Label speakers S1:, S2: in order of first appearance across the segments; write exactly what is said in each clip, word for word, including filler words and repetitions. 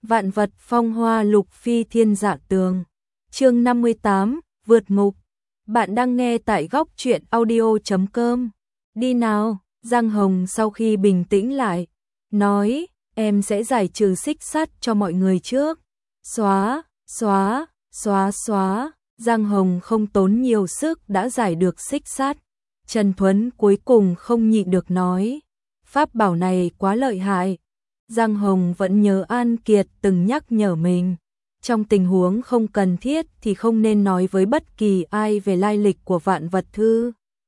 S1: Vạn vật phong hoa lục phi thiên dạ tường. Chương năm mươi tám, vượt ngục. Bạn đang nghe tại góc truyện audio chấm com. Đi nào, Giang Hồng sau khi bình tĩnh lại, nói, em sẽ giải trừ xích sắt cho mọi người trước. Xóa, xóa, xóa xóa, Giang Hồng không tốn nhiều sức đã giải được xích sắt. Trần Thuấn cuối cùng không nhịn được nói, pháp bảo này quá lợi hại. Giang Hồng vẫn nhớ An Kiệt từng nhắc nhở mình, trong tình huống không cần thiết thì không nên nói với bất kỳ ai về lai lịch của vạn vật thư.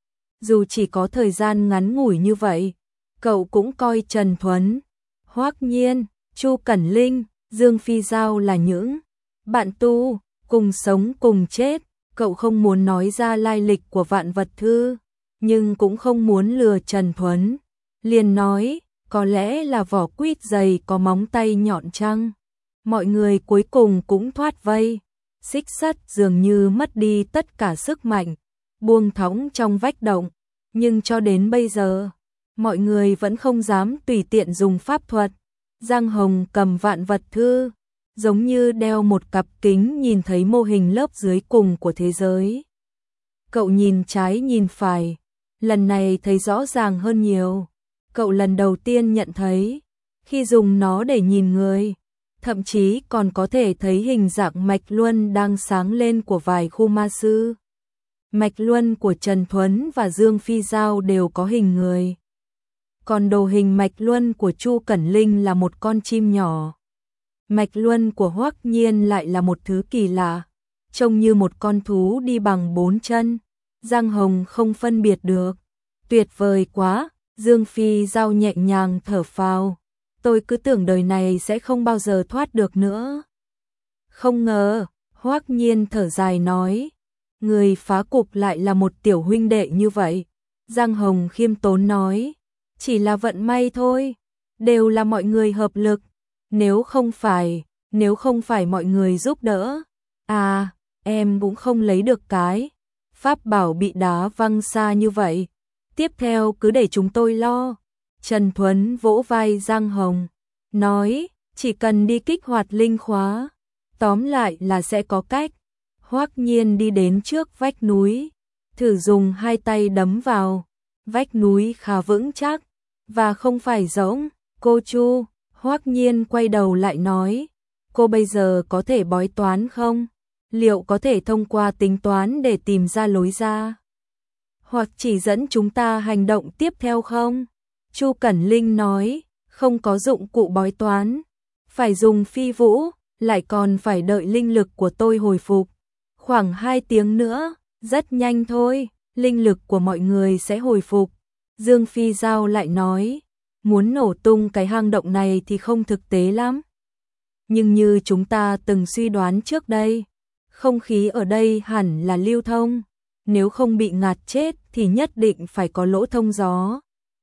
S1: Dù chỉ có thời gian ngắn ngủi như vậy, cậu cũng coi Trần Thuấn, Hoắc Nhiên, Chu Cẩn Linh, Dương Phi Giao là những bạn tu, cùng sống cùng chết. Cậu không muốn nói ra lai lịch của vạn vật thư, nhưng cũng không muốn lừa Trần Thuấn. Liền nói, có lẽ là vỏ quýt dày có móng tay nhọn chăng. Mọi người cuối cùng cũng thoát vây. Xích sắt dường như mất đi tất cả sức mạnh, buông thõng trong vách động. Nhưng cho đến bây giờ, mọi người vẫn không dám tùy tiện dùng pháp thuật. Giang Hồng cầm vạn vật thư, giống như đeo một cặp kính nhìn thấy mô hình lớp dưới cùng của thế giới. Cậu nhìn trái nhìn phải, lần này thấy rõ ràng hơn nhiều. Cậu lần đầu tiên nhận thấy, khi dùng nó để nhìn người, thậm chí còn có thể thấy hình dạng mạch luân đang sáng lên của vài khu ma sư. Mạch luân của Trần Thuấn và Dương Phi Giao đều có hình người. Còn đồ hình mạch luân của Chu Cẩn Linh là một con chim nhỏ. Mạch luân của Hoắc Nhiên lại là một thứ kỳ lạ, trông như một con thú đi bằng bốn chân. Giang Hồng không phân biệt được. Tuyệt vời quá, Dương Phi Giao nhẹ nhàng thở phào. Tôi cứ tưởng đời này sẽ không bao giờ thoát được nữa. Không ngờ, Hoắc Nhiên thở dài nói, người phá cục lại là một tiểu huynh đệ như vậy. Giang Hồng khiêm tốn nói, chỉ là vận may thôi, đều là mọi người hợp lực. Nếu không phải, nếu không phải mọi người giúp đỡ, à, em cũng không lấy được cái pháp bảo bị đá văng xa như vậy. Tiếp theo cứ để chúng tôi lo. Trần Thuấn vỗ vai Giang Hồng, nói, chỉ cần đi kích hoạt linh khóa, tóm lại là sẽ có cách. Hoắc Nhiên đi đến trước vách núi, thử dùng hai tay đấm vào. Vách núi khá vững chắc, và không phải rỗng. Cô Chu, Hoắc Nhiên quay đầu lại nói, cô bây giờ có thể bói toán không? Liệu có thể thông qua tính toán để tìm ra lối ra? Hoặc chỉ dẫn chúng ta hành động tiếp theo không? Chu Cẩn Linh nói, không có dụng cụ bói toán, phải dùng phi vũ, lại còn phải đợi linh lực của tôi hồi phục. Khoảng hai tiếng nữa, rất nhanh thôi, linh lực của mọi người sẽ hồi phục. Dương Phi Giao lại nói, muốn nổ tung cái hang động này thì không thực tế lắm. Nhưng như chúng ta từng suy đoán trước đây, không khí ở đây hẳn là lưu thông. Nếu không bị ngạt chết thì nhất định phải có lỗ thông gió.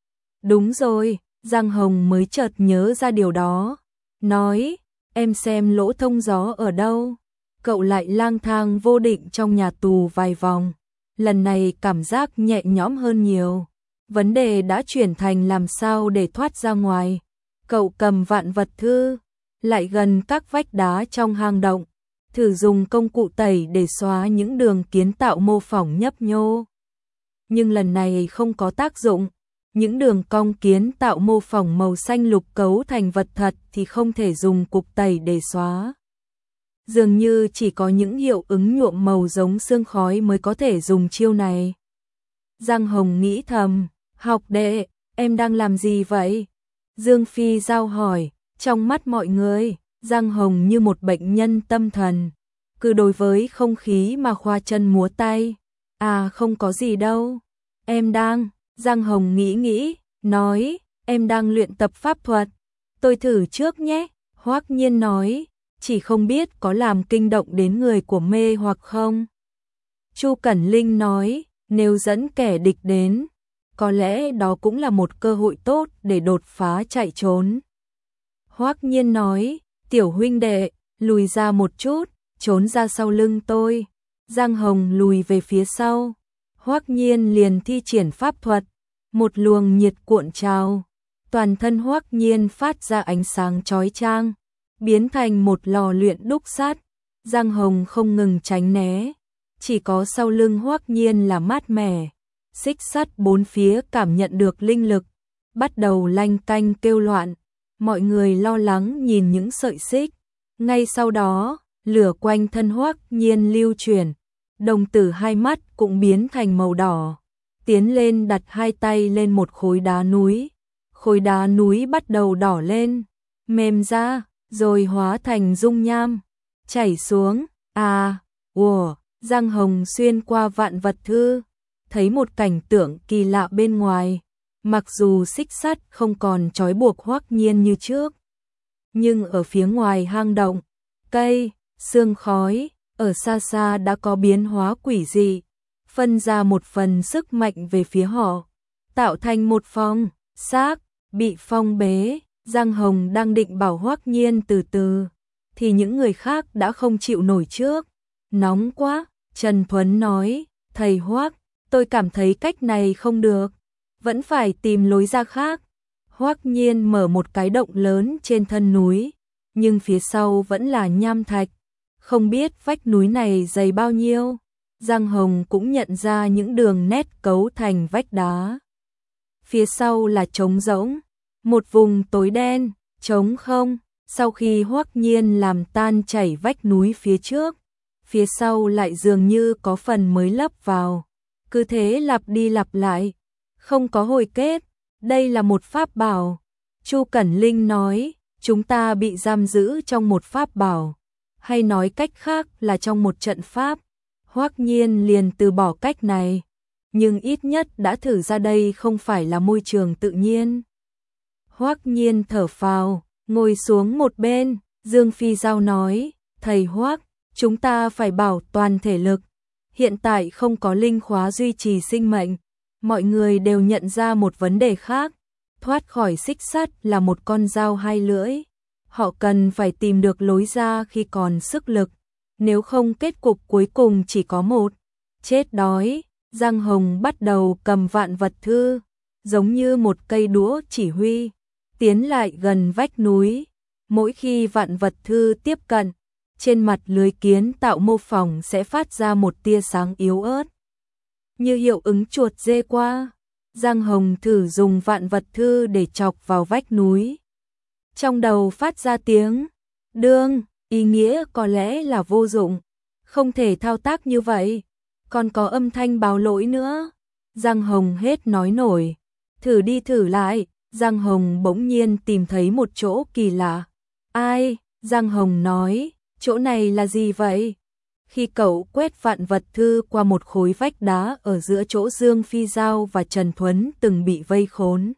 S1: Đúng rồi, Giang Hồng mới chợt nhớ ra điều đó. Nói, em xem lỗ thông gió ở đâu. Cậu lại lang thang vô định trong nhà tù vài vòng. Lần này cảm giác nhẹ nhõm hơn nhiều. Vấn đề đã chuyển thành làm sao để thoát ra ngoài. Cậu cầm vạn vật thư, lại gần các vách đá trong hang động, thử dùng công cụ tẩy để xóa những đường kiến tạo mô phỏng nhấp nhô. Nhưng lần này không có tác dụng. Những đường cong kiến tạo mô phỏng màu xanh lục cấu thành vật thật thì không thể dùng cục tẩy để xóa. Dường như chỉ có những hiệu ứng nhuộm màu giống sương khói mới có thể dùng chiêu này. Giang Hồng nghĩ thầm, học đệ, em đang làm gì vậy? Dương Phi Giao hỏi, trong mắt mọi người, Giang Hồng như một bệnh nhân tâm thần, cứ đối với không khí mà khoa chân múa tay. À không có gì đâu, em đang, Giang Hồng nghĩ nghĩ, nói, em đang luyện tập pháp thuật. Tôi thử trước nhé, Hoắc Nhiên nói, chỉ không biết có làm kinh động đến người của mê hoặc không. Chu Cẩn Linh nói, nếu dẫn kẻ địch đến, có lẽ đó cũng là một cơ hội tốt để đột phá chạy trốn. Hoắc Nhiên nói, tiểu huynh đệ, lùi ra một chút, trốn ra sau lưng tôi. Giang Hồng lùi về phía sau. Hoắc Nhiên liền thi triển pháp thuật, một luồng nhiệt cuộn trào. Toàn thân Hoắc Nhiên phát ra ánh sáng chói chang. biến thành một lò luyện đúc sắt. Giang Hồng không ngừng tránh né, chỉ có sau lưng Hoắc Nhiên là mát mẻ. Xích sắt bốn phía cảm nhận được linh lực, bắt đầu lanh canh kêu loạn. Mọi người lo lắng nhìn những sợi xích. Ngay sau đó, lửa quanh thân Hoắc Nhiên lưu chuyển, đồng tử hai mắt cũng biến thành màu đỏ. Tiến lên đặt hai tay lên một khối đá núi. Khối đá núi bắt đầu đỏ lên, mềm ra, rồi hóa thành dung nham, chảy xuống. À, ủa, Giang Hồng xuyên qua vạn vật thư, thấy một cảnh tượng kỳ lạ bên ngoài. Mặc dù xích sắt không còn trói buộc Hoắc Nhiên như trước, nhưng ở phía ngoài hang động, cây, sương khói, ở xa xa đã có biến hóa quỷ dị, phân ra một phần sức mạnh về phía họ, tạo thành một phong xác bị phong bế. Giang Hồng đang định bảo Hoắc Nhiên từ từ, thì những người khác đã không chịu nổi trước. Nóng quá, Trần Thuấn nói, thầy Hoắc, tôi cảm thấy cách này không được, vẫn phải tìm lối ra khác. Hoắc Nhiên mở một cái động lớn trên thân núi, nhưng phía sau vẫn là nham thạch, không biết vách núi này dày bao nhiêu. Giang Hồng cũng nhận ra những đường nét cấu thành vách đá. Phía sau là trống rỗng, một vùng tối đen, trống không. Sau khi Hoắc Nhiên làm tan chảy vách núi phía trước, phía sau lại dường như có phần mới lấp vào. Cứ thế lặp đi lặp lại, không có hồi kết. Đây là một pháp bảo. Chu Cẩn Linh nói, chúng ta bị giam giữ trong một pháp bảo, hay nói cách khác là trong một trận pháp. Hoắc Nhiên liền từ bỏ cách này, nhưng ít nhất đã thử ra đây không phải là môi trường tự nhiên. Hoắc Nhiên thở phào, ngồi xuống một bên. Dương Phi Giao nói, thầy Hoắc, chúng ta phải bảo toàn thể lực. Hiện tại không có linh khóa duy trì sinh mệnh. Mọi người đều nhận ra một vấn đề khác. Thoát khỏi xích sắt là một con dao hai lưỡi. Họ cần phải tìm được lối ra khi còn sức lực. Nếu không kết cục cuối cùng chỉ có một, chết đói. Giang Hồng bắt đầu cầm vạn vật thư, giống như một cây đũa chỉ huy, tiến lại gần vách núi. Mỗi khi vạn vật thư tiếp cận, trên mặt lưới kiến tạo mô phỏng sẽ phát ra một tia sáng yếu ớt, như hiệu ứng chuột dê qua. Giang Hồng thử dùng vạn vật thư để chọc vào vách núi. Trong đầu phát ra tiếng đương, ý nghĩa có lẽ là vô dụng, không thể thao tác như vậy. Còn có âm thanh báo lỗi nữa. Giang Hồng hết nói nổi. Thử đi thử lại. Giang Hồng bỗng nhiên tìm thấy một chỗ kỳ lạ. Ai? Giang Hồng nói, chỗ này là gì vậy? Khi cậu quét vạn vật thư qua một khối vách đá ở giữa chỗ Dương Phi Giao và Trần Thuấn từng bị vây khốn,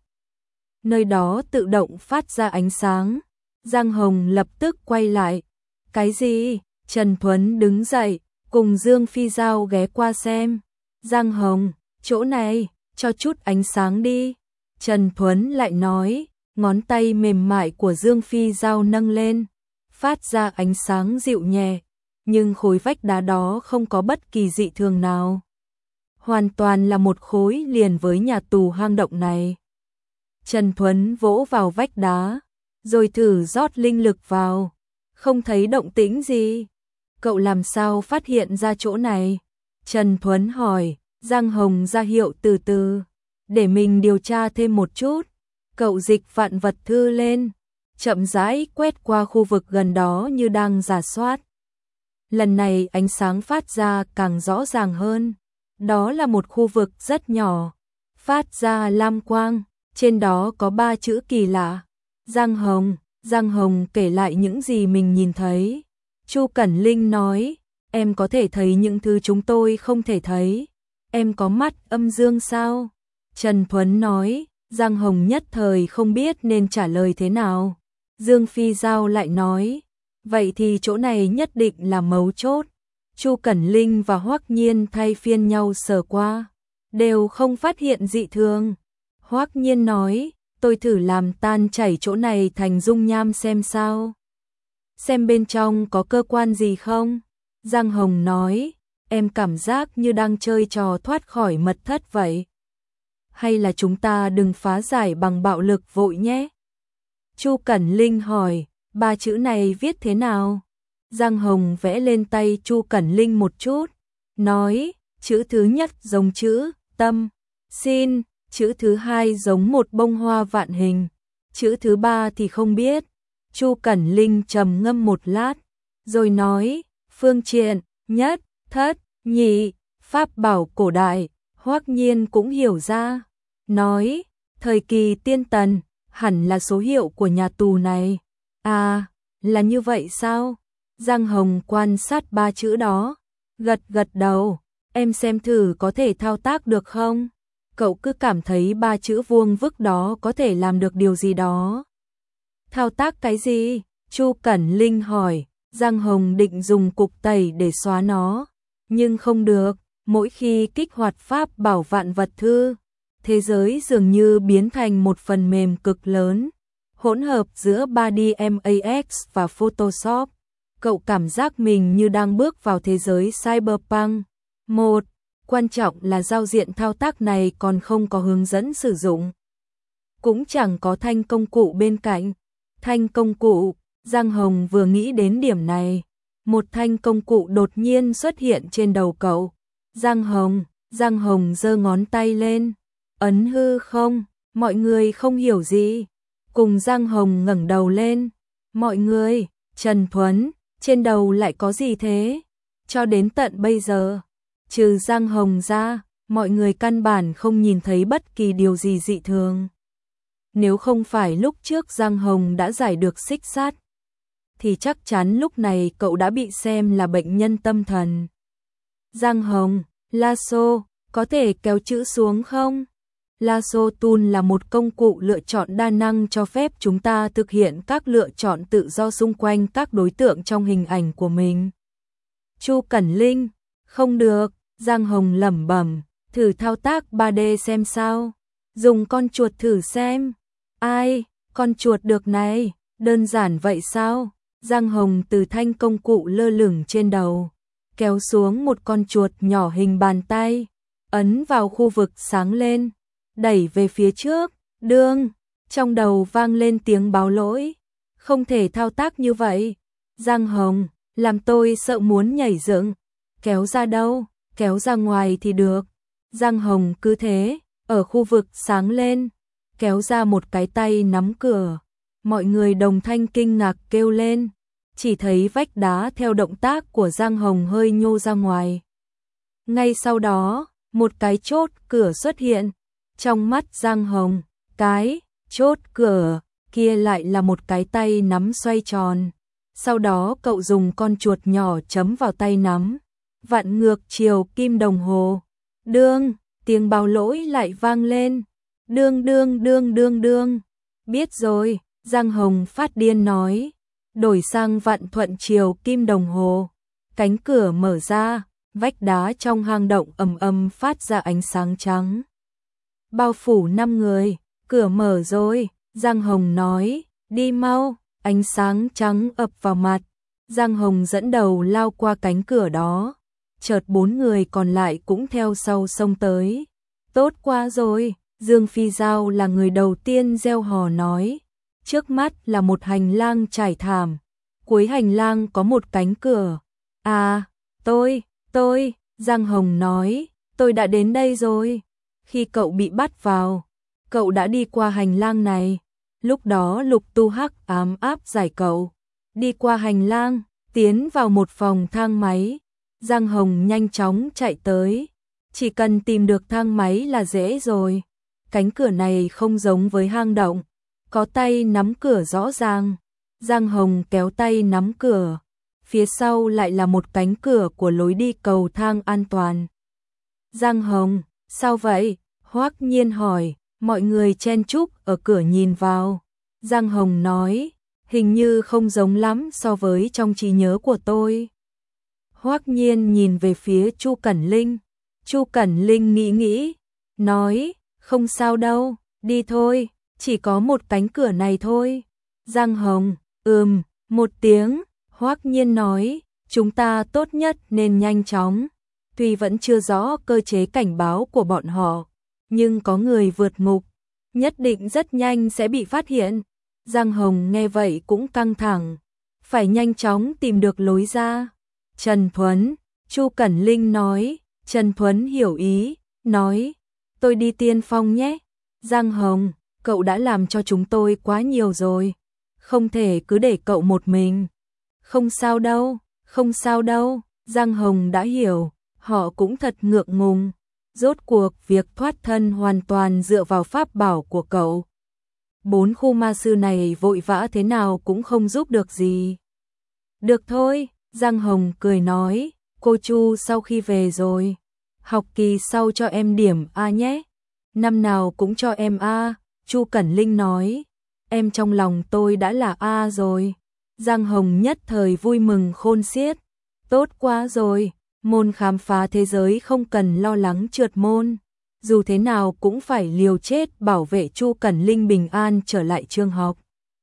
S1: nơi đó tự động phát ra ánh sáng. Giang Hồng lập tức quay lại. Cái gì? Trần Thuấn đứng dậy, cùng Dương Phi Giao ghé qua xem. Giang Hồng, chỗ này, cho chút ánh sáng đi. Trần Thuấn lại nói, ngón tay mềm mại của Dương Phi Giao nâng lên, phát ra ánh sáng dịu nhẹ, nhưng khối vách đá đó không có bất kỳ dị thường nào. Hoàn toàn là một khối liền với nhà tù hang động này. Trần Thuấn vỗ vào vách đá, rồi thử rót linh lực vào, không thấy động tĩnh gì. Cậu làm sao phát hiện ra chỗ này? Trần Thuấn hỏi. Giang Hồng ra hiệu từ từ, để mình điều tra thêm một chút. Cậu dịch vạn vật thư lên, chậm rãi quét qua khu vực gần đó như đang rà soát. Lần này ánh sáng phát ra càng rõ ràng hơn. Đó là một khu vực rất nhỏ, phát ra lam quang, trên đó có ba chữ kỳ lạ. Giang Hồng, Giang Hồng kể lại những gì mình nhìn thấy. Chu Cẩn Linh nói, em có thể thấy những thứ chúng tôi không thể thấy. Em có mắt âm dương sao? Trần Thuấn nói. Giang Hồng nhất thời không biết nên trả lời thế nào. Dương Phi Giao lại nói, vậy thì chỗ này nhất định là mấu chốt. Chu Cẩn Linh và Hoắc Nhiên thay phiên nhau sờ qua, đều không phát hiện dị thường. Hoắc Nhiên nói, tôi thử làm tan chảy chỗ này thành dung nham xem sao. Xem bên trong có cơ quan gì không? Giang Hồng nói, em cảm giác như đang chơi trò thoát khỏi mật thất vậy. Hay là chúng ta đừng phá giải bằng bạo lực vội nhé? Chu Cẩn Linh hỏi, Ba chữ này viết thế nào? Giang Hồng vẽ lên tay Chu Cẩn Linh một chút, nói, chữ thứ nhất giống chữ tâm, xin, chữ thứ hai giống một bông hoa vạn hình, chữ thứ ba thì không biết. Chu Cẩn Linh trầm ngâm một lát, rồi nói, phương triện, nhất, thất, nhị, pháp bảo cổ đại. Hoắc Nhiên cũng hiểu ra, nói, thời kỳ tiên tần, hẳn là số hiệu của nhà tù này. À, là như vậy sao? Giang Hồng quan sát ba chữ đó, gật gật đầu, em xem thử có thể thao tác được không? Cậu cứ cảm thấy ba chữ vuông vức đó có thể làm được điều gì đó. Thao tác cái gì? Chu Cẩn Linh hỏi. Giang Hồng định dùng cục tẩy để xóa nó, nhưng không được, mỗi khi kích hoạt pháp bảo vạn vật thư, thế giới dường như biến thành một phần mềm cực lớn, hỗn hợp giữa ba D Max và Photoshop. Cậu cảm giác mình như đang bước vào thế giới cyberpunk. Một, quan trọng là giao diện thao tác này còn không có hướng dẫn sử dụng, cũng chẳng có thanh công cụ bên cạnh. Thanh công cụ, Giang Hồng vừa nghĩ đến điểm này, một thanh công cụ đột nhiên xuất hiện trên đầu cậu. Giang Hồng, Giang Hồng giơ ngón tay lên, ấn hư không, mọi người không hiểu gì. Cùng Giang Hồng ngẩng đầu lên, mọi người, Trần Thuấn, trên đầu lại có gì thế? Cho đến tận bây giờ, trừ Giang Hồng ra, mọi người căn bản không nhìn thấy bất kỳ điều gì dị thường. Nếu không phải lúc trước Giang Hồng đã giải được xích sắt, thì chắc chắn lúc này cậu đã bị xem là bệnh nhân tâm thần. Giang Hồng, lasso, có thể kéo chữ xuống không? Lasso tool là một công cụ lựa chọn đa năng cho phép chúng ta thực hiện các lựa chọn tự do xung quanh các đối tượng trong hình ảnh của mình. Chu Cẩn Linh, không được, Giang Hồng lẩm bẩm, thử thao tác ba D xem sao. Dùng con chuột thử xem. Ai, con chuột được này, đơn giản vậy sao? Giang Hồng từ thanh công cụ lơ lửng trên đầu, kéo xuống một con chuột nhỏ hình bàn tay, ấn vào khu vực sáng lên, đẩy về phía trước, đương, trong đầu vang lên tiếng báo lỗi. Không thể thao tác như vậy. Giang Hồng, làm tôi sợ muốn nhảy dựng. Kéo ra đâu, kéo ra ngoài thì được. Giang Hồng cứ thế, ở khu vực sáng lên, kéo ra một cái tay nắm cửa. Mọi người đồng thanh kinh ngạc kêu lên, chỉ thấy vách đá theo động tác của Giang Hồng hơi nhô ra ngoài. Ngay sau đó, một cái chốt cửa xuất hiện. Trong mắt Giang Hồng, cái chốt cửa kia lại là một cái tay nắm xoay tròn. Sau đó cậu dùng con chuột nhỏ chấm vào tay nắm, vặn ngược chiều kim đồng hồ. Đương, tiếng báo lỗi lại vang lên. Đương đương đương đương đương. Biết rồi, Giang Hồng phát điên nói. Đổi sang vặn thuận chiều kim đồng hồ. Cánh cửa mở ra, vách đá trong hang động ầm ầm phát ra ánh sáng trắng. Bao phủ năm người, cửa mở rồi, Giang Hồng nói, đi mau, ánh sáng trắng ập vào mặt. Giang Hồng dẫn đầu lao qua cánh cửa đó, chợt bốn người còn lại cũng theo sau xông tới. Tốt quá rồi, Dương Phi Giao là người đầu tiên reo hò nói. Trước mắt là một hành lang trải thảm, cuối hành lang có một cánh cửa. À, tôi, tôi, Giang Hồng nói, tôi đã đến đây rồi. Khi cậu bị bắt vào, cậu đã đi qua hành lang này. Lúc đó Lục Tu Hắc ám áp giải cậu. Đi qua hành lang, tiến vào một phòng thang máy. Giang Hồng nhanh chóng chạy tới. Chỉ cần tìm được thang máy là dễ rồi. Cánh cửa này không giống với hang động. Có tay nắm cửa rõ ràng. Giang Hồng kéo tay nắm cửa. Phía sau lại là một cánh cửa của lối đi cầu thang an toàn. Giang Hồng, sao vậy? Hoắc Nhiên hỏi. Mọi người chen chúc ở cửa nhìn vào. Giang Hồng nói, hình như không giống lắm so với trong trí nhớ của tôi. Hoắc Nhiên nhìn về phía Chu Cẩn Linh. Chu Cẩn Linh nghĩ nghĩ, nói, không sao đâu, đi thôi, chỉ có một cánh cửa này thôi. Giang Hồng, ừm, một tiếng. Hoắc Nhiên nói, chúng ta tốt nhất nên nhanh chóng. Tuy vẫn chưa rõ cơ chế cảnh báo của bọn họ, nhưng có người vượt ngục, nhất định rất nhanh sẽ bị phát hiện. Giang Hồng nghe vậy cũng căng thẳng, phải nhanh chóng tìm được lối ra. Trần Thuấn, Chu Cẩn Linh nói. Trần Thuấn hiểu ý, nói, tôi đi tiên phong nhé. Giang Hồng, cậu đã làm cho chúng tôi quá nhiều rồi, không thể cứ để cậu một mình. Không sao đâu, không sao đâu, Giang Hồng đã hiểu, họ cũng thật ngượng ngùng. Rốt cuộc việc thoát thân hoàn toàn dựa vào pháp bảo của cậu. Bốn khu ma sư này vội vã thế nào cũng không giúp được gì. Được thôi, Giang Hồng cười nói, cô Chu sau khi về rồi, học kỳ sau cho em điểm A nhé. Năm nào cũng cho em A, Chu Cẩn Linh nói. Em trong lòng tôi đã là A rồi. Giang Hồng nhất thời vui mừng khôn xiết. Tốt quá rồi, môn khám phá thế giới không cần lo lắng trượt môn. Dù thế nào cũng phải liều chết bảo vệ Chu Cẩn Linh bình an trở lại trường học.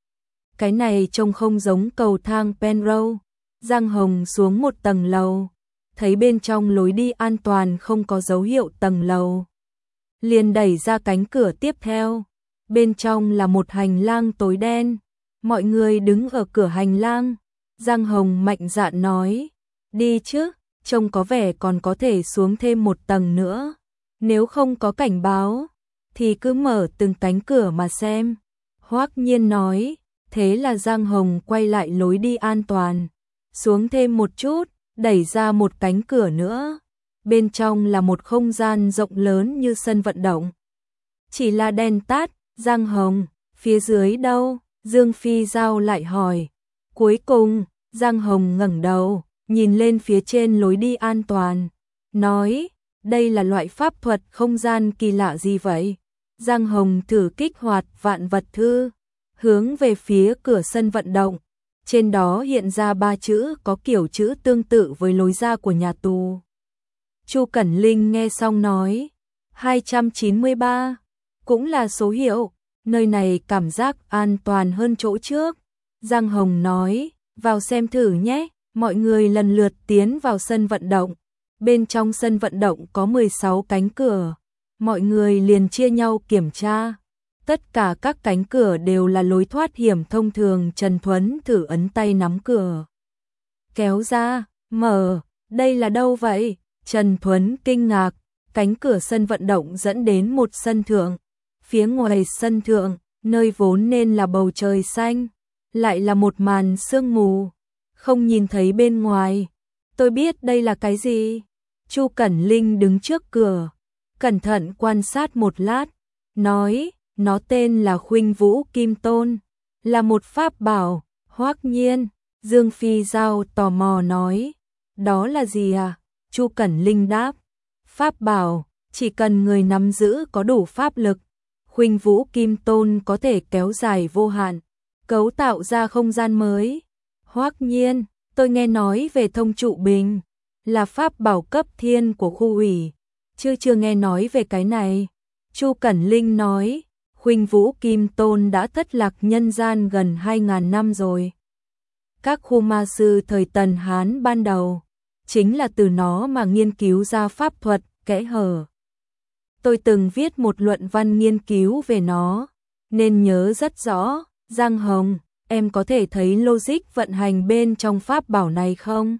S1: Cái này trông không giống cầu thang Penrose. Giang Hồng xuống một tầng lầu, thấy bên trong lối đi an toàn không có dấu hiệu tầng lầu. Liền đẩy ra cánh cửa tiếp theo. Bên trong là một hành lang tối đen. Mọi người đứng ở cửa hành lang. Giang Hồng mạnh dạn nói, đi chứ, trông có vẻ còn có thể xuống thêm một tầng nữa. Nếu không có cảnh báo, thì cứ mở từng cánh cửa mà xem. Hoắc Nhiên nói, thế là Giang Hồng quay lại lối đi an toàn. Xuống thêm một chút, đẩy ra một cánh cửa nữa. Bên trong là một không gian rộng lớn như sân vận động. Chỉ là đèn tắt. Giang Hồng, phía dưới đâu? Dương Phi Giao lại hỏi. Cuối cùng, Giang Hồng ngẩng đầu, nhìn lên phía trên lối đi an toàn, nói, đây là loại pháp thuật không gian kỳ lạ gì vậy? Giang Hồng thử kích hoạt vạn vật thư, hướng về phía cửa sân vận động. Trên đó hiện ra ba chữ có kiểu chữ tương tự với lối ra của nhà tù. Chu Cẩn Linh nghe xong nói, hai trăm chín mươi ba, cũng là số hiệu, nơi này cảm giác an toàn hơn chỗ trước. Giang Hồng nói, vào xem thử nhé, mọi người lần lượt tiến vào sân vận động. Bên trong sân vận động có mười sáu cánh cửa, mọi người liền chia nhau kiểm tra. Tất cả các cánh cửa đều là lối thoát hiểm thông thường. Trần Thuấn thử ấn tay nắm cửa, kéo ra, mở, đây là đâu vậy? Trần Thuấn kinh ngạc, cánh cửa sân vận động dẫn đến một sân thượng. Phía ngoài sân thượng, nơi vốn nên là bầu trời xanh, lại là một màn sương mù, không nhìn thấy bên ngoài. Tôi biết đây là cái gì. Chu Cẩn Linh đứng trước cửa, cẩn thận quan sát một lát, nói, nó tên là Khuynh Vũ Kim Tôn, là một pháp bảo. Hoắc Nhiên, Dương Phi Giao tò mò nói, đó là gì à? Chu Cẩn Linh đáp, pháp bảo, chỉ cần người nắm giữ có đủ pháp lực, Khuynh Vũ Kim Tôn có thể kéo dài vô hạn, cấu tạo ra không gian mới. Hoắc Nhiên, tôi nghe nói về Thông Trụ Bình, là pháp bảo cấp thiên của khu ủy, chưa chưa nghe nói về cái này. Chu Cẩn Linh nói, Khuynh Vũ Kim Tôn đã thất lạc nhân gian gần hai nghìn năm rồi. Các khu ma sư thời Tần Hán ban đầu, chính là từ nó mà nghiên cứu ra pháp thuật, kẽ hở. Tôi từng viết một luận văn nghiên cứu về nó, nên nhớ rất rõ. Giang Hồng, em có thể thấy logic vận hành bên trong pháp bảo này không?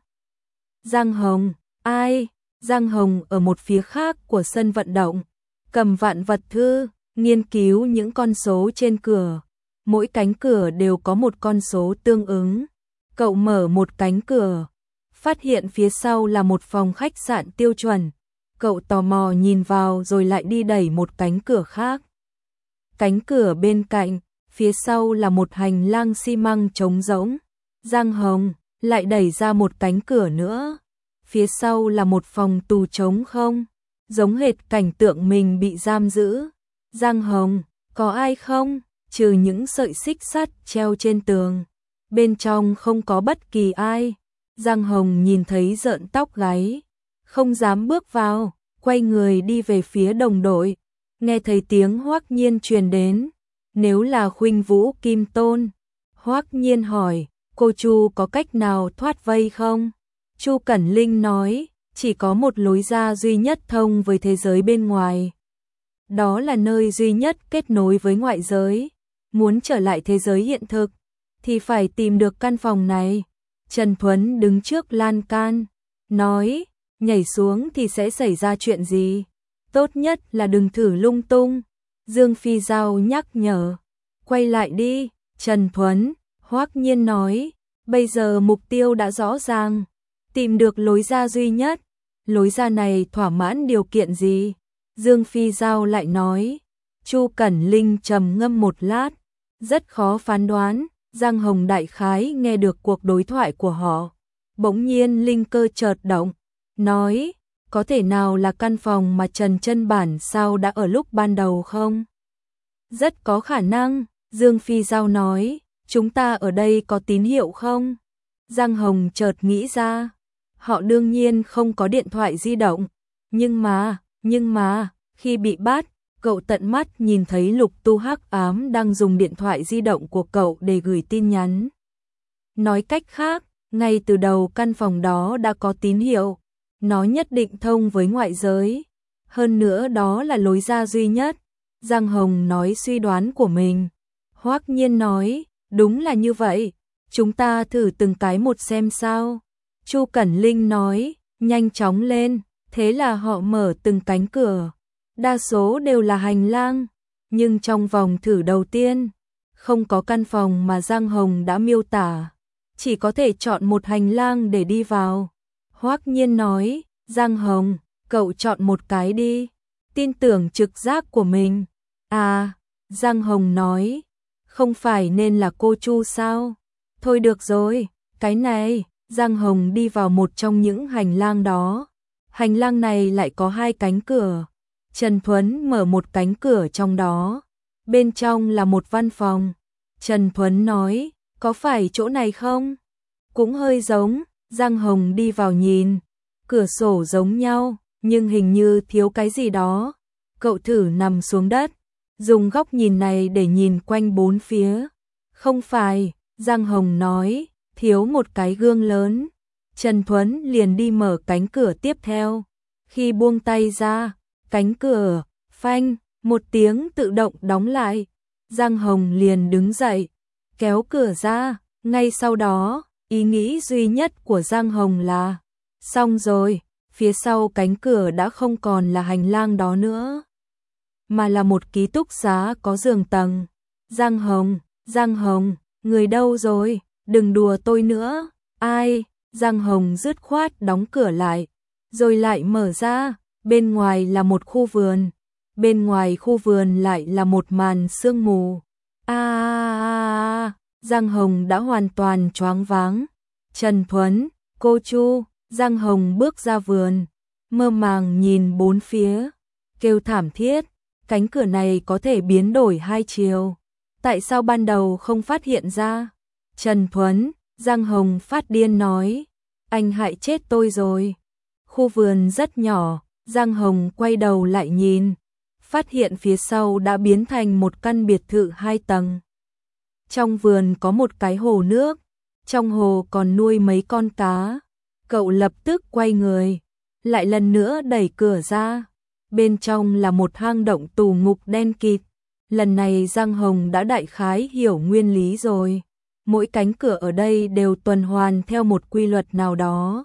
S1: Giang Hồng, ai? Giang Hồng ở một phía khác của sân vận động, cầm vạn vật thư, nghiên cứu những con số trên cửa. Mỗi cánh cửa đều có một con số tương ứng. Cậu mở một cánh cửa, phát hiện phía sau là một phòng khách sạn tiêu chuẩn. Cậu tò mò nhìn vào rồi lại đi đẩy một cánh cửa khác. Cánh cửa bên cạnh, phía sau là một hành lang xi măng trống rỗng. Giang Hồng lại đẩy ra một cánh cửa nữa. Phía sau là một phòng tù trống không, giống hệt cảnh tượng mình bị giam giữ. Giang Hồng, có ai không? Trừ những sợi xích sắt treo trên tường, bên trong không có bất kỳ ai. Giang Hồng nhìn thấy rợn tóc gáy, không dám bước vào, quay người đi về phía đồng đội. Nghe thấy tiếng Hoắc Nhiên truyền đến, nếu là Khuynh Vũ Kim Tôn. Hoắc Nhiên hỏi, cô Chu có cách nào thoát vây không? Chu Cẩn Linh nói, chỉ có một lối ra duy nhất thông với thế giới bên ngoài. Đó là nơi duy nhất kết nối với ngoại giới. muốn trở lại thế giới hiện thực, thì phải tìm được căn phòng này. Trần Thuấn đứng trước lan can, nói, nhảy xuống thì sẽ xảy ra chuyện gì? Tốt nhất là đừng thử lung tung. Dương Phi Giao nhắc nhở, quay lại đi. Trần Thuấn, Hoắc Nhiên nói, bây giờ mục tiêu đã rõ ràng, tìm được lối ra duy nhất. Lối ra này thỏa mãn điều kiện gì? Dương Phi Giao lại nói. Chu Cẩn Linh trầm ngâm một lát, rất khó phán đoán. Giang Hồng đại khái nghe được cuộc đối thoại của họ, bỗng nhiên linh cơ chợt động, nói, có thể nào là căn phòng mà Trần Chân Bản sao đã ở lúc ban đầu không? Rất có khả năng. Dương Phi Giao nói, chúng ta ở đây có tín hiệu không? Giang Hồng chợt nghĩ ra, họ đương nhiên không có điện thoại di động, nhưng mà, nhưng mà, khi bị bắt, cậu tận mắt nhìn thấy Lục Tu hắc ám đang dùng điện thoại di động của cậu để gửi tin nhắn. Nói cách khác, ngay từ đầu căn phòng đó đã có tín hiệu, nó nhất định thông với ngoại giới. Hơn nữa đó là lối ra duy nhất. Giang Hồng nói suy đoán của mình. Hoắc Nhiên nói, đúng là như vậy, chúng ta thử từng cái một xem sao. Chu Cẩn Linh nói, nhanh chóng lên, thế là họ mở từng cánh cửa. Đa số đều là hành lang, nhưng trong vòng thử đầu tiên, không có căn phòng mà Giang Hồng đã miêu tả, chỉ có thể chọn một hành lang để đi vào. Hoắc Nhiên nói, Giang Hồng, cậu chọn một cái đi, tin tưởng trực giác của mình. À, Giang Hồng nói, không phải nên là cô Chu sao? Thôi được rồi, cái này. Giang Hồng đi vào một trong những hành lang đó. Hành lang này lại có hai cánh cửa. Trần Thuấn mở một cánh cửa trong đó. Bên trong là một văn phòng. Trần Thuấn nói, có phải chỗ này không? Cũng hơi giống. Giang Hồng đi vào nhìn. Cửa sổ giống nhau, nhưng hình như thiếu cái gì đó. Cậu thử nằm xuống đất, dùng góc nhìn này để nhìn quanh bốn phía. Không phải, Giang Hồng nói, thiếu một cái gương lớn. Trần Thuấn liền đi mở cánh cửa tiếp theo. Khi buông tay ra, cánh cửa, phanh, một tiếng tự động đóng lại. Giang Hồng liền đứng dậy, kéo cửa ra. Ngay sau đó, ý nghĩ duy nhất của Giang Hồng là, xong rồi, phía sau cánh cửa đã không còn là hành lang đó nữa, mà là một ký túc xá có giường tầng. Giang Hồng, Giang Hồng, người đâu rồi? Đừng đùa tôi nữa. Ai? Giang Hồng dứt khoát đóng cửa lại, rồi lại mở ra. Bên ngoài là một khu vườn. Bên ngoài khu vườn lại là một màn sương mù. À, à, à, à. Giang Hồng đã hoàn toàn choáng váng. Trần Thuấn, cô Chu. Giang Hồng bước ra vườn, mơ màng nhìn bốn phía, kêu thảm thiết. Cánh cửa này có thể biến đổi hai chiều. Tại sao ban đầu không phát hiện ra? Trần Thuấn, Giang Hồng phát điên nói, anh hại chết tôi rồi. Khu vườn rất nhỏ, Giang Hồng quay đầu lại nhìn, phát hiện phía sau đã biến thành một căn biệt thự hai tầng. Trong vườn có một cái hồ nước, trong hồ còn nuôi mấy con cá. Cậu lập tức quay người, lại lần nữa đẩy cửa ra. Bên trong là một hang động tù ngục đen kịt. Lần này Giang Hồng đã đại khái hiểu nguyên lý rồi. Mỗi cánh cửa ở đây đều tuần hoàn theo một quy luật nào đó,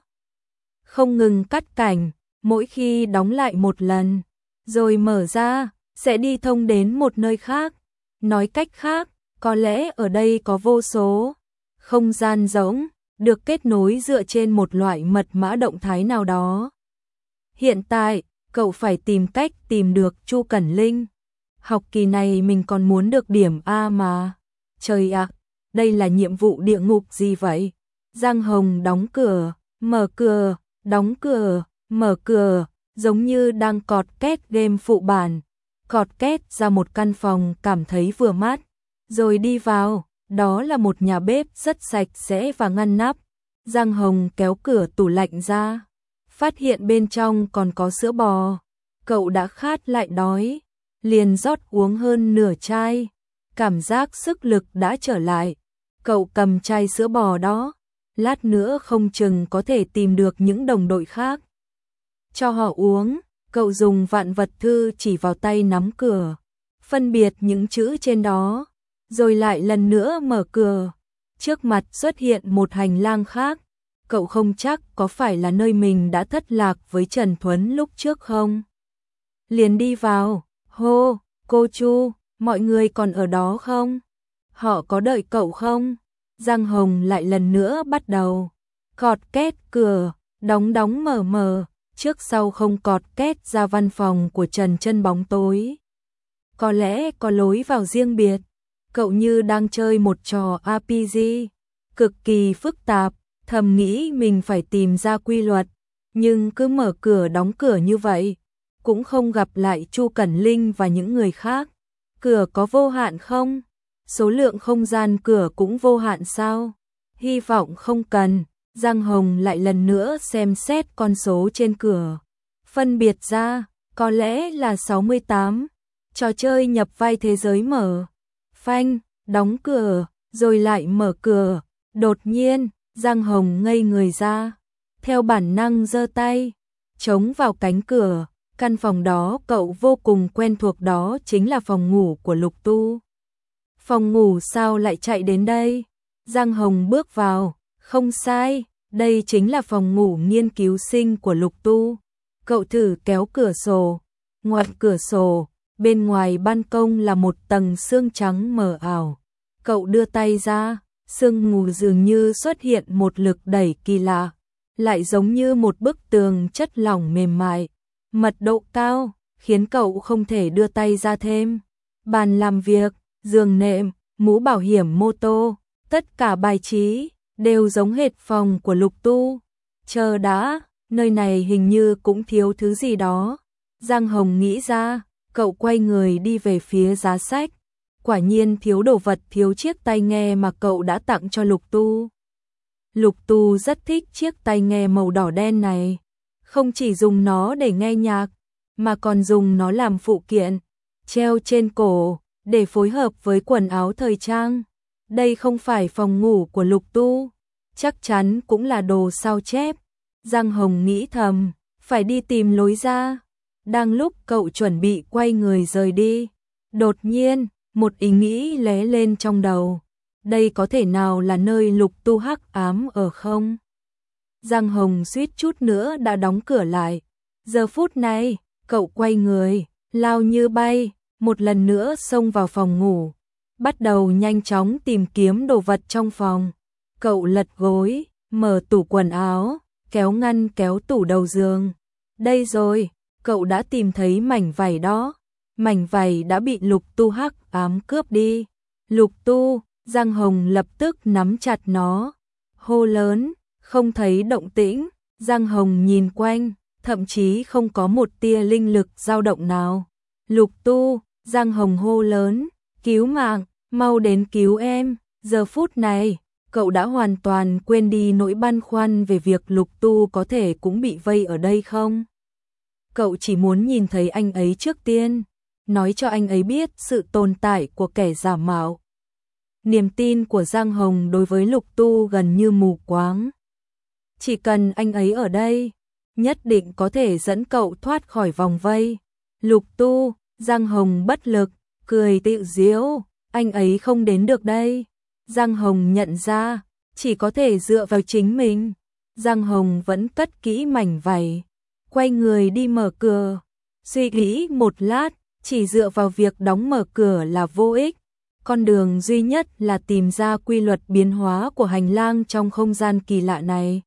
S1: không ngừng cắt cảnh. Mỗi khi đóng lại một lần, rồi mở ra, sẽ đi thông đến một nơi khác. Nói cách khác, có lẽ ở đây có vô số không gian rỗng, được kết nối dựa trên một loại mật mã động thái nào đó. Hiện tại, cậu phải tìm cách tìm được Chu Cẩn Linh. Học kỳ này mình còn muốn được điểm A mà. Trời ạ, đây là nhiệm vụ địa ngục gì vậy? Giang Hồng đóng cửa, mở cửa, đóng cửa, mở cửa, giống như đang cọt két game phụ bản. Cọt két ra một căn phòng cảm thấy vừa mắt, rồi đi vào. Đó là một nhà bếp rất sạch sẽ và ngăn nắp. Giang Hồng kéo cửa tủ lạnh ra, phát hiện bên trong còn có sữa bò. Cậu đã khát lại đói, liền rót uống hơn nửa chai. Cảm giác sức lực đã trở lại. Cậu cầm chai sữa bò đó, lát nữa không chừng có thể tìm được những đồng đội khác cho họ uống. Cậu dùng vạn vật thư chỉ vào tay nắm cửa, phân biệt những chữ trên đó. rồi lại lần nữa mở cửa. Trước mặt xuất hiện một hành lang khác, cậu không chắc có phải là nơi mình đã thất lạc với Trần Thuấn lúc trước không. Liền đi vào, hô, cô Chu, mọi người còn ở đó không? Họ có đợi cậu không? Giang Hồng lại lần nữa bắt đầu. Cọt két cửa, đóng đóng mở mở, trước sau không cọt két ra văn phòng của Trần Chân bóng tối. Có lẽ có lối vào riêng biệt, cậu như đang chơi một trò rờ pê giê, cực kỳ phức tạp, thầm nghĩ mình phải tìm ra quy luật, nhưng cứ mở cửa đóng cửa như vậy, cũng không gặp lại Chu Cẩn Linh và những người khác. Cửa có vô hạn không? Số lượng không gian cửa cũng vô hạn sao? Hy vọng không cần. Giang Hồng lại lần nữa xem xét con số trên cửa. Phân biệt ra, có lẽ là sáu mươi tám. Trò chơi nhập vai thế giới mở. Phanh, đóng cửa, rồi lại mở cửa. Đột nhiên, Giang Hồng ngây người ra. Theo bản năng giơ tay, chống vào cánh cửa. Căn phòng đó cậu vô cùng quen thuộc, đó chính là phòng ngủ của Lục Tu. Phòng ngủ sao lại chạy đến đây? Giang Hồng bước vào, không sai, đây chính là phòng ngủ nghiên cứu sinh của Lục Tu. Cậu thử kéo cửa sổ, ngoài cửa sổ, bên ngoài ban công là một tầng sương trắng mờ ảo. Cậu đưa tay ra, sương mù dường như xuất hiện một lực đẩy kỳ lạ, lại giống như một bức tường chất lỏng mềm mại, mật độ cao, khiến cậu không thể đưa tay ra thêm. Bàn làm việc, giường nệm, mũ bảo hiểm mô tô, tất cả bài trí đều giống hệt phòng của Lục Tu. Chờ đã, nơi này hình như cũng thiếu thứ gì đó. Giang Hồng nghĩ ra, cậu quay người đi về phía giá sách. Quả nhiên thiếu đồ vật, thiếu chiếc tai nghe mà cậu đã tặng cho Lục Tu. Lục Tu rất thích chiếc tai nghe màu đỏ đen này, không chỉ dùng nó để nghe nhạc, mà còn dùng nó làm phụ kiện, treo trên cổ, để phối hợp với quần áo thời trang. Đây không phải phòng ngủ của Lục Tu, chắc chắn cũng là đồ sao chép. Giang Hồng nghĩ thầm, phải đi tìm lối ra. Đang lúc cậu chuẩn bị quay người rời đi, đột nhiên, một ý nghĩ lóe lên trong đầu. Đây có thể nào là nơi Lục Tu hắc ám ở không? Giang Hồng suýt chút nữa đã đóng cửa lại. Giờ phút này, cậu quay người, lao như bay, một lần nữa xông vào phòng ngủ, bắt đầu nhanh chóng tìm kiếm đồ vật trong phòng. Cậu lật gối, mở tủ quần áo, kéo ngăn kéo tủ đầu giường. Đây rồi, cậu đã tìm thấy mảnh vải đó. Mảnh vải đã bị Lục Tu hắc ám cướp đi. Lục Tu, Giang Hồng lập tức nắm chặt nó, hô lớn, không thấy động tĩnh. Giang Hồng nhìn quanh, thậm chí không có một tia linh lực dao động nào. Lục Tu, Giang Hồng hô lớn, cứu mạng, mau đến cứu em. Giờ phút này, cậu đã hoàn toàn quên đi nỗi băn khoăn về việc Lục Tu có thể cũng bị vây ở đây không. Cậu chỉ muốn nhìn thấy anh ấy trước tiên, nói cho anh ấy biết sự tồn tại của kẻ giả mạo. Niềm tin của Giang Hồng đối với Lục Tu gần như mù quáng. Chỉ cần anh ấy ở đây, nhất định có thể dẫn cậu thoát khỏi vòng vây. Lục Tu, Giang Hồng bất lực, cười tự giễu, anh ấy không đến được đây. Giang Hồng nhận ra, chỉ có thể dựa vào chính mình. Giang Hồng vẫn cất kỹ mảnh vải, quay người đi mở cửa. Suy nghĩ một lát, chỉ dựa vào việc đóng mở cửa là vô ích. Con đường duy nhất là tìm ra quy luật biến hóa của hành lang trong không gian kỳ lạ này.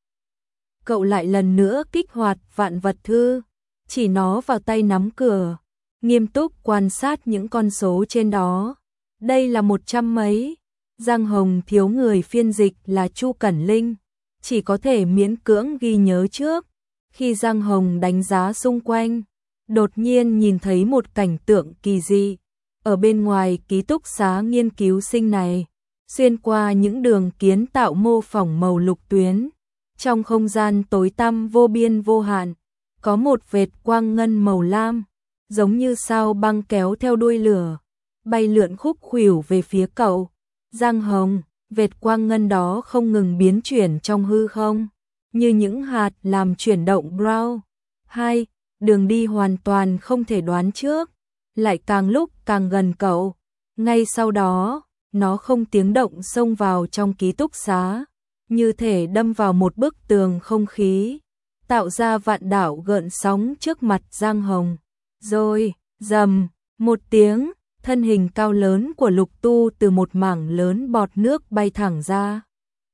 S1: Cậu lại lần nữa kích hoạt vạn vật thư, chỉ nó vào tay nắm cửa, nghiêm túc quan sát những con số trên đó. Đây là một trăm mấy. Giang Hồng thiếu người phiên dịch là Chu Cẩn Linh, chỉ có thể miễn cưỡng ghi nhớ trước. Khi Giang Hồng đánh giá xung quanh, đột nhiên nhìn thấy một cảnh tượng kỳ dị. Ở bên ngoài ký túc xá nghiên cứu sinh này, xuyên qua những đường kiến tạo mô phỏng màu lục tuyến, trong không gian tối tăm vô biên vô hạn, có một vệt quang ngân màu lam, giống như sao băng kéo theo đuôi lửa, bay lượn khúc khuỷu về phía cậu. Giang Hồng, vệt quang ngân đó không ngừng biến chuyển trong hư không, như những hạt làm chuyển động brown. Hai, đường đi hoàn toàn không thể đoán trước, lại càng lúc càng gần cậu. Ngay sau đó, nó không tiếng động xông vào trong ký túc xá, như thể đâm vào một bức tường không khí, tạo ra vạn đảo gợn sóng trước mặt Giang Hồng. Rồi, rầm, một tiếng, thân hình cao lớn của Lục Tu từ một mảng lớn bọt nước bay thẳng ra,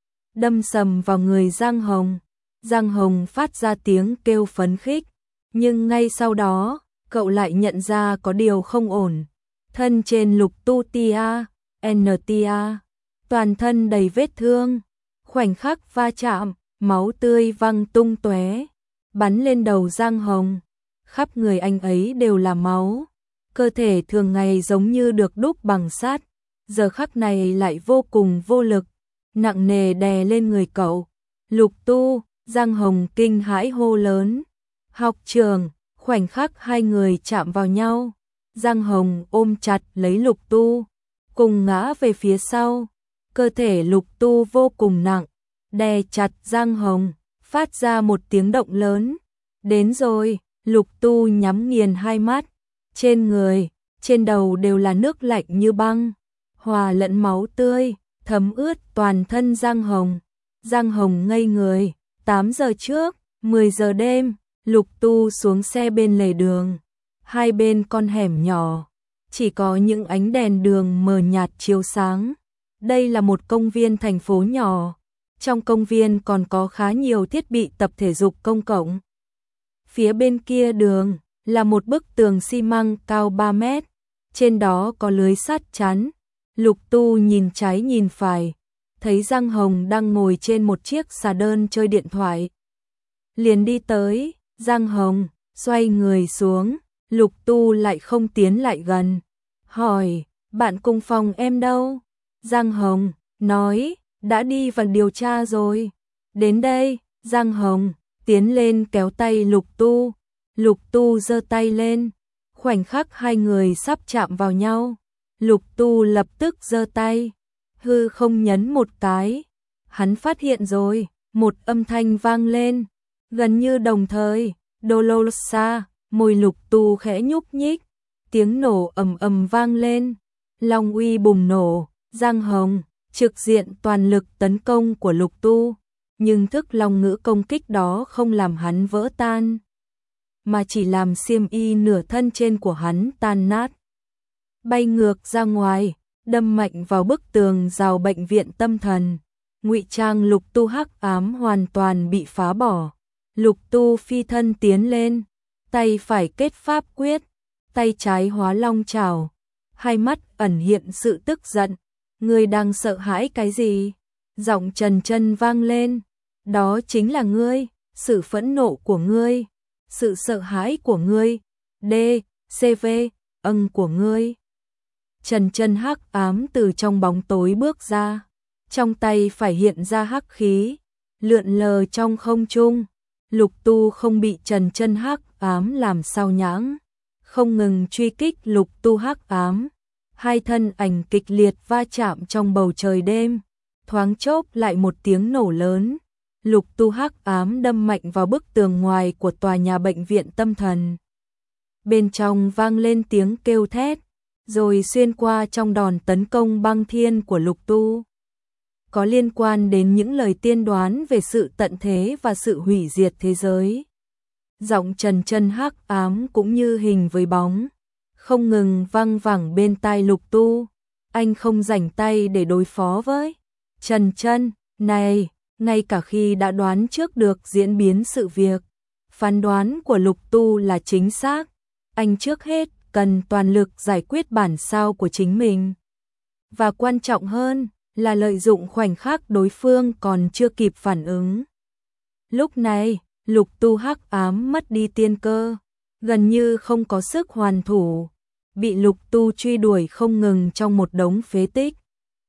S1: đâm sầm vào người Giang Hồng. Giang Hồng phát ra tiếng kêu phấn khích, nhưng ngay sau đó, cậu lại nhận ra có điều không ổn. Thân trên Lục Tu tia, en tia, toàn thân đầy vết thương, khoảnh khắc va chạm, máu tươi văng tung tóe, bắn lên đầu Giang Hồng. Khắp người anh ấy đều là máu, cơ thể thường ngày giống như được đúc bằng sắt, giờ khắc này lại vô cùng vô lực, nặng nề đè lên người cậu. Lục Tu, Giang Hồng kinh hãi hô lớn. Học trường, khoảnh khắc hai người chạm vào nhau, Giang Hồng ôm chặt lấy Lục Tu, cùng ngã về phía sau. Cơ thể Lục Tu vô cùng nặng, đè chặt Giang Hồng, phát ra một tiếng động lớn. Đến rồi, Lục Tu nhắm nghiền hai mắt, trên người, trên đầu đều là nước lạnh như băng, hòa lẫn máu tươi, thấm ướt toàn thân Giang Hồng. Giang Hồng ngây người, tám giờ trước, mười giờ đêm, Lục Tu xuống xe bên lề đường. Hai bên con hẻm nhỏ, chỉ có những ánh đèn đường mờ nhạt chiếu sáng. Đây là một công viên thành phố nhỏ. Trong công viên còn có khá nhiều thiết bị tập thể dục công cộng. Phía bên kia đường là một bức tường xi măng cao ba mét, trên đó có lưới sắt chắn. Lục Tu nhìn trái nhìn phải, thấy Giang Hồng đang ngồi trên một chiếc xà đơn chơi điện thoại. Liền đi tới, Giang Hồng xoay người xuống, Lục Tu lại không tiến lại gần, hỏi, bạn cùng phòng em đâu? Giang Hồng nói, đã đi vào điều tra rồi. Đến đây, Giang Hồng tiến lên kéo tay Lục Tu. Lục Tu giơ tay lên, khoảnh khắc hai người sắp chạm vào nhau, Lục Tu lập tức giơ tay, hư không nhấn một cái. Hắn phát hiện rồi, một âm thanh vang lên, gần như đồng thời. Dolorosa, môi Lục Tu khẽ nhúc nhích, tiếng nổ ầm ầm vang lên, long uy bùng nổ. Giang Hồng trực diện toàn lực tấn công của Lục Tu, nhưng thức long ngữ công kích đó không làm hắn vỡ tan, mà chỉ làm xiêm y nửa thân trên của hắn tan nát, bay ngược ra ngoài, đâm mạnh vào bức tường rào bệnh viện tâm thần. Ngụy trang Lục Tu hắc ám hoàn toàn bị phá bỏ. Lục Tu phi thân tiến lên, tay phải kết pháp quyết, tay trái hóa long trảo, hai mắt ẩn hiện sự tức giận. Ngươi đang sợ hãi cái gì? Giọng Trần Chân vang lên. Đó chính là ngươi, sự phẫn nộ của ngươi, sự sợ hãi của ngươi, D, C V, ân của ngươi. Trần Chân hắc ám từ trong bóng tối bước ra, trong tay phải hiện ra hắc khí, lượn lờ trong không trung. Lục Tu không bị Trần Chân hắc ám làm sao nhãng, không ngừng truy kích Lục Tu hắc ám. Hai thân ảnh kịch liệt va chạm trong bầu trời đêm, thoáng chốc lại một tiếng nổ lớn. Lục Tu hắc ám đâm mạnh vào bức tường ngoài của tòa nhà bệnh viện tâm thần. Bên trong vang lên tiếng kêu thét, rồi xuyên qua trong đòn tấn công băng thiên của Lục Tu. Có liên quan đến những lời tiên đoán về sự tận thế và sự hủy diệt thế giới. Giọng Trần Chân hắc ám cũng như hình với bóng, không ngừng vang vẳng bên tai Lục Tu. Anh không rảnh tay để đối phó với Trần Chân này, ngay cả khi đã đoán trước được diễn biến sự việc. Phán đoán của Lục Tu là chính xác, anh trước hết cần toàn lực giải quyết bản sao của chính mình. Và quan trọng hơn là lợi dụng khoảnh khắc đối phương còn chưa kịp phản ứng. Lúc này, Lục Tu hắc ám mất đi tiên cơ, gần như không có sức hoàn thủ, bị Lục Tu truy đuổi không ngừng trong một đống phế tích,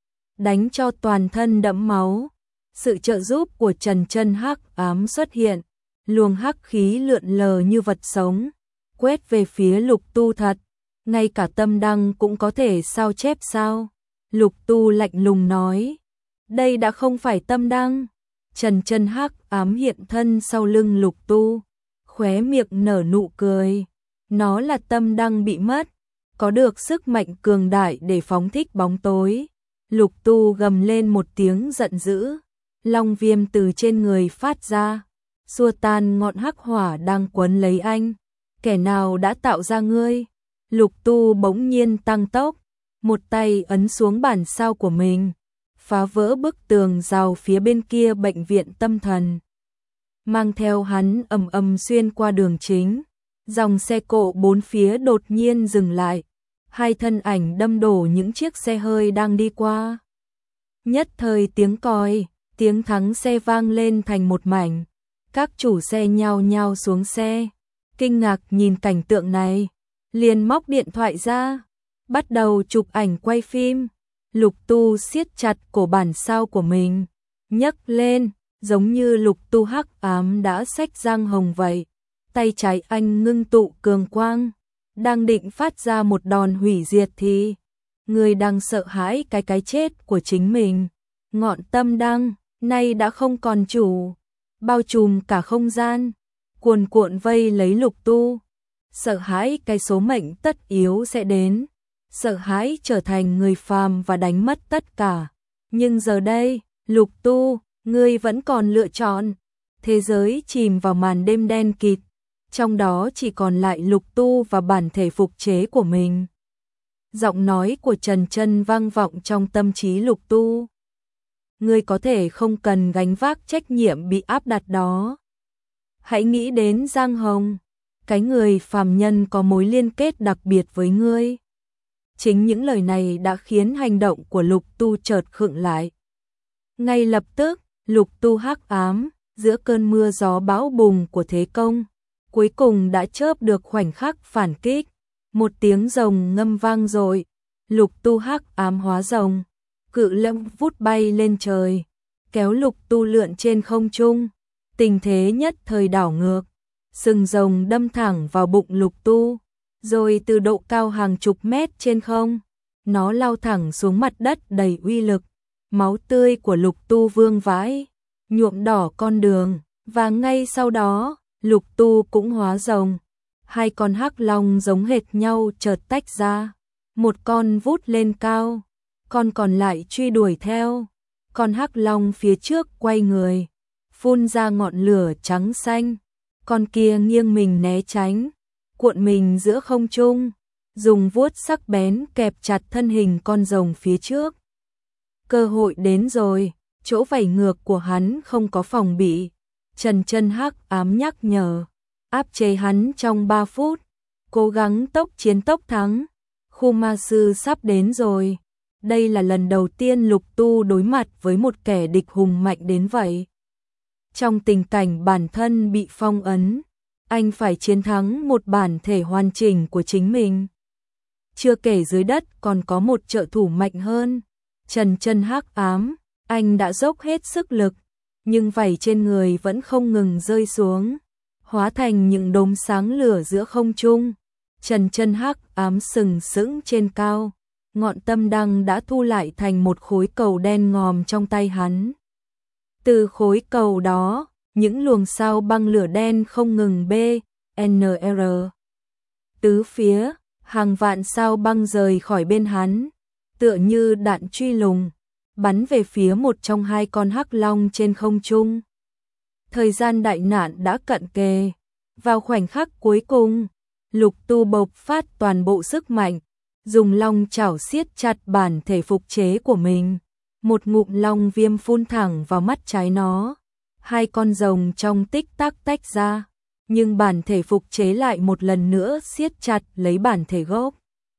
S1: đánh cho toàn thân đẫm máu. Sự trợ giúp của Trần Chân hắc ám xuất hiện, luồng hắc khí lượn lờ như vật sống, quét về phía Lục Tu thật, ngay cả tâm đăng cũng có thể sao chép sao? Lục Tu lạnh lùng nói, đây đã không phải tâm đăng. Trần Chân hắc ám hiện thân sau lưng Lục Tu, khóe miệng nở nụ cười, nó là tâm đăng bị mất, có được sức mạnh cường đại để phóng thích bóng tối. Lục Tu gầm lên một tiếng giận dữ, long viêm từ trên người phát ra, xua tan ngọn hắc hỏa đang quấn lấy anh. Kẻ nào đã tạo ra ngươi? Lục Tu bỗng nhiên tăng tốc, một tay ấn xuống bản sao của mình, phá vỡ bức tường rào phía bên kia bệnh viện tâm thần. Mang theo hắn ầm ầm xuyên qua đường chính, dòng xe cộ bốn phía đột nhiên dừng lại, hai thân ảnh đâm đổ những chiếc xe hơi đang đi qua. Nhất thời tiếng còi, tiếng thắng xe vang lên thành một mảnh, các chủ xe nhao nhao xuống xe, kinh ngạc nhìn cảnh tượng này, liền móc điện thoại ra, bắt đầu chụp ảnh quay phim. Lục Tu siết chặt cổ bản sao của mình, nhấc lên, giống như Lục Tu hắc ám đã xách giang hồng vậy. Tay trái anh ngưng tụ cường quang, đang định phát ra một đòn hủy diệt thì người đang sợ hãi cái cái chết của chính mình. Ngọn tâm đăng nay đã không còn chủ, bao trùm cả không gian, cuồn cuộn vây lấy Lục Tu. Sợ hãi cái số mệnh tất yếu sẽ đến, sợ hãi trở thành người phàm và đánh mất tất cả. Nhưng giờ đây, Lục Tu, ngươi vẫn còn lựa chọn. Thế giới chìm vào màn đêm đen kịt, trong đó chỉ còn lại Lục Tu và bản thể phục chế của mình. Giọng nói của Trần Chân vang vọng trong tâm trí Lục Tu. Ngươi có thể không cần gánh vác trách nhiệm bị áp đặt đó. Hãy nghĩ đến Giang Hồng, cái người phàm nhân có mối liên kết đặc biệt với ngươi. Chính những lời này đã khiến hành động của Lục Tu chợt khựng lại. Ngay lập tức, Lục Tu hắc ám, giữa cơn mưa gió bão bùng của thế công, cuối cùng đã chớp được khoảnh khắc phản kích. Một tiếng rồng ngâm vang rồi, Lục Tu hắc ám hóa rồng, cự lâm vút bay lên trời, kéo Lục Tu lượn trên không trung. Tình thế nhất thời đảo ngược, sừng rồng đâm thẳng vào bụng Lục Tu, rồi từ độ cao hàng chục mét trên không, nó lao thẳng xuống mặt đất đầy uy lực. Máu tươi của Lục Tu vương vãi, nhuộm đỏ con đường, và ngay sau đó, Lục Tu cũng hóa rồng. Hai con hắc long giống hệt nhau chợt tách ra, một con vút lên cao, con còn lại truy đuổi theo. Con hắc long phía trước quay người, phun ra ngọn lửa trắng xanh, con kia nghiêng mình né tránh, cuộn mình giữa không trung, dùng vuốt sắc bén kẹp chặt thân hình con rồng phía trước. Cơ hội đến rồi, chỗ vảy ngược của hắn không có phòng bị. Trần Chân hắc ám nhắc nhở, áp chế hắn trong ba phút, cố gắng tốc chiến tốc thắng. Khu ma sư sắp đến rồi. Đây là lần đầu tiên Lục Tu đối mặt với một kẻ địch hùng mạnh đến vậy. Trong tình cảnh bản thân bị phong ấn, anh phải chiến thắng một bản thể hoàn chỉnh của chính mình. Chưa kể dưới đất còn có một trợ thủ mạnh hơn. Trần Chân hắc ám, anh đã dốc hết sức lực, nhưng vảy trên người vẫn không ngừng rơi xuống, hóa thành những đốm sáng lửa giữa không trung. Trần Chân hắc ám sừng sững trên cao, ngọn tâm đăng đã thu lại thành một khối cầu đen ngòm trong tay hắn. Từ khối cầu đó, những luồng sao băng lửa đen không ngừng bê, en rờ. Tứ phía, hàng vạn sao băng rời khỏi bên hắn, tựa như đạn truy lùng, bắn về phía một trong hai con hắc long trên không trung. Thời gian đại nạn đã cận kề, vào khoảnh khắc cuối cùng, Lục Tu bộc phát toàn bộ sức mạnh, dùng long chảo siết chặt bản thể phục chế của mình. Một ngụm long viêm phun thẳng vào mắt trái nó, hai con rồng trong tích tắc tách ra, nhưng bản thể phục chế lại một lần nữa siết chặt lấy bản thể gốc.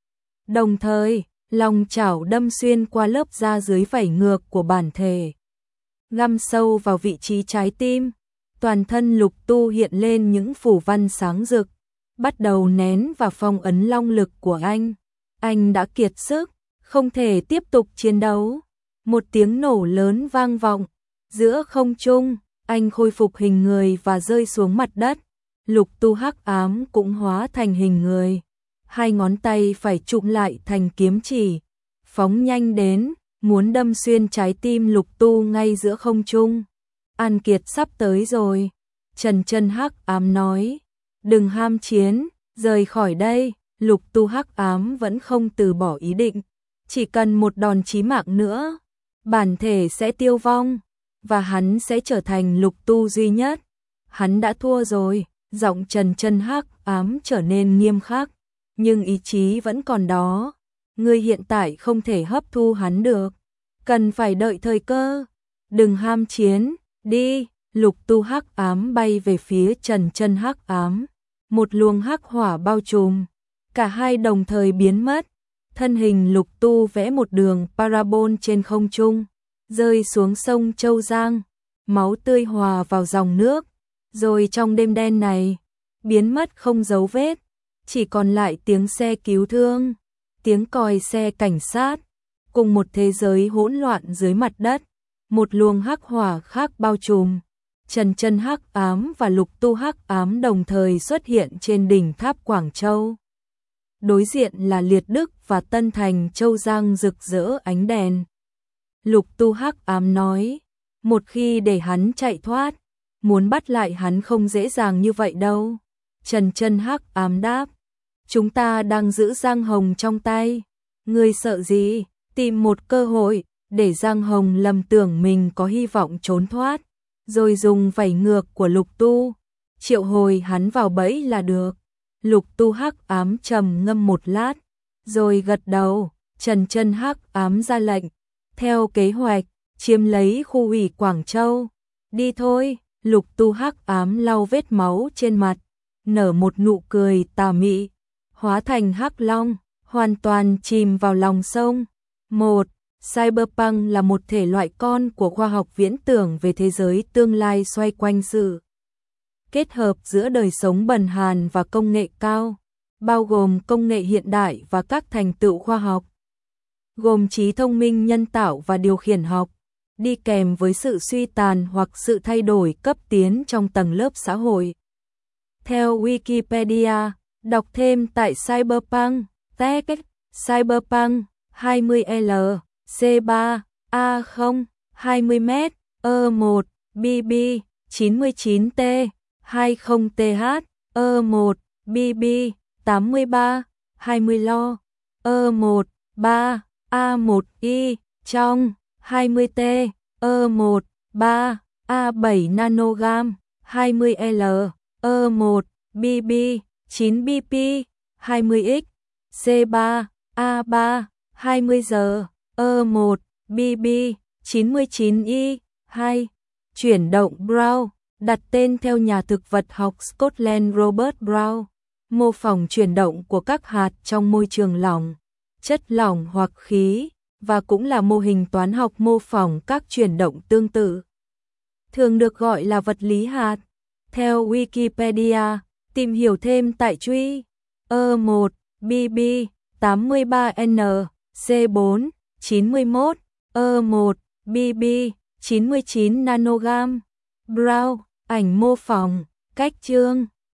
S1: Đồng thời, long chảo đâm xuyên qua lớp da dưới vảy ngược của bản thể, găm sâu vào vị trí trái tim. Toàn thân Lục Tu hiện lên những phủ văn sáng rực, bắt đầu nén và phong ấn long lực của anh. Anh đã kiệt sức, không thể tiếp tục chiến đấu. Một tiếng nổ lớn vang vọng, giữa không trung, anh khôi phục hình người và rơi xuống mặt đất. Lục Tu hắc ám cũng hóa thành hình người, hai ngón tay phải chụm lại thành kiếm chỉ, phóng nhanh đến, muốn đâm xuyên trái tim Lục Tu ngay giữa không trung. An kiệt sắp tới rồi, Trần Chân hắc ám nói, đừng ham chiến, rời khỏi đây. Lục Tu hắc ám vẫn không từ bỏ ý định, Chỉ cần một đòn chí mạng nữa, bản thể sẽ tiêu vong, và hắn sẽ trở thành lục tu duy nhất. Hắn đã thua rồi, giọng Trần Chân hắc ám trở nên nghiêm khắc, nhưng ý chí vẫn còn đó. Ngươi hiện tại không thể hấp thu hắn được, cần phải đợi thời cơ. Đừng ham chiến, đi. Lục tu hắc ám bay về phía Trần Chân hắc ám, một luồng hắc hỏa bao trùm, cả hai đồng thời biến mất. Thân hình lục tu vẽ một đường parabol trên không trung, rơi xuống sông Châu Giang, máu tươi hòa vào dòng nước, rồi trong đêm đen này, biến mất không dấu vết, chỉ còn lại tiếng xe cứu thương, tiếng còi xe cảnh sát, cùng một thế giới hỗn loạn dưới mặt đất, một luồng hắc hỏa khác bao trùm. Trần Chân hắc ám và lục tu hắc ám đồng thời xuất hiện trên đỉnh tháp Quảng Châu. Đối diện là Liệt Đức và Tân Thành Châu Giang rực rỡ ánh đèn. Lục tu hắc ám nói, một khi để hắn chạy thoát, muốn bắt lại hắn không dễ dàng như vậy đâu. Trần Chân hắc ám đáp, chúng ta đang giữ Giang Hồng trong tay. Ngươi sợ gì? Tìm một cơ hội, để Giang Hồng lầm tưởng mình có hy vọng trốn thoát, rồi dùng vảy ngược của lục tu, triệu hồi hắn vào bẫy là được. Lục tu hắc ám trầm ngâm một lát, rồi gật đầu. Trần Chân hắc ám ra lệnh, theo kế hoạch, chiếm lấy khu ủy Quảng Châu. Đi thôi. Lục tu hắc ám lau vết máu trên mặt, nở một nụ cười tà mị, hóa thành hắc long, hoàn toàn chìm vào lòng sông. Một, Cyberpunk là một thể loại con của khoa học viễn tưởng về thế giới tương lai xoay quanh sự kết hợp giữa đời sống bần hàn và công nghệ cao, bao gồm công nghệ hiện đại và các thành tựu khoa học, gồm trí thông minh nhân tạo và điều khiển học, đi kèm với sự suy tàn hoặc sự thay đổi cấp tiến trong tầng lớp xã hội. Theo Wikipedia, đọc thêm tại Cyberpunk, Tech, Cyberpunk hai mươi L, C ba, A không, hai mươi mét, E một, B B, chín mươi chín T, hai mươi T H, E một, B B, tám mươi ba, hai mươi Lo, E một, ba, A một I, trong, hai mươi T, E một, ba, A bảy nanogam, hai mươi L, E một, B B, chín B P, hai mươi X, C ba, A ba, hai mươi giờ, E một, B B, chín mươi chín I, hai. Chuyển động Brown, đặt tên theo nhà thực vật học Scotland Robert Brown, mô phỏng chuyển động của các hạt trong môi trường lỏng, chất lỏng hoặc khí, và cũng là mô hình toán học mô phỏng các chuyển động tương tự, thường được gọi là vật lý hạt. Theo Wikipedia, tìm hiểu thêm tại truy E một, B B, tám mươi ba N, C bốn, chín mươi mốt, E một, B B, chín mươi chín nanogam. Brown, ảnh mô phỏng, cách chương.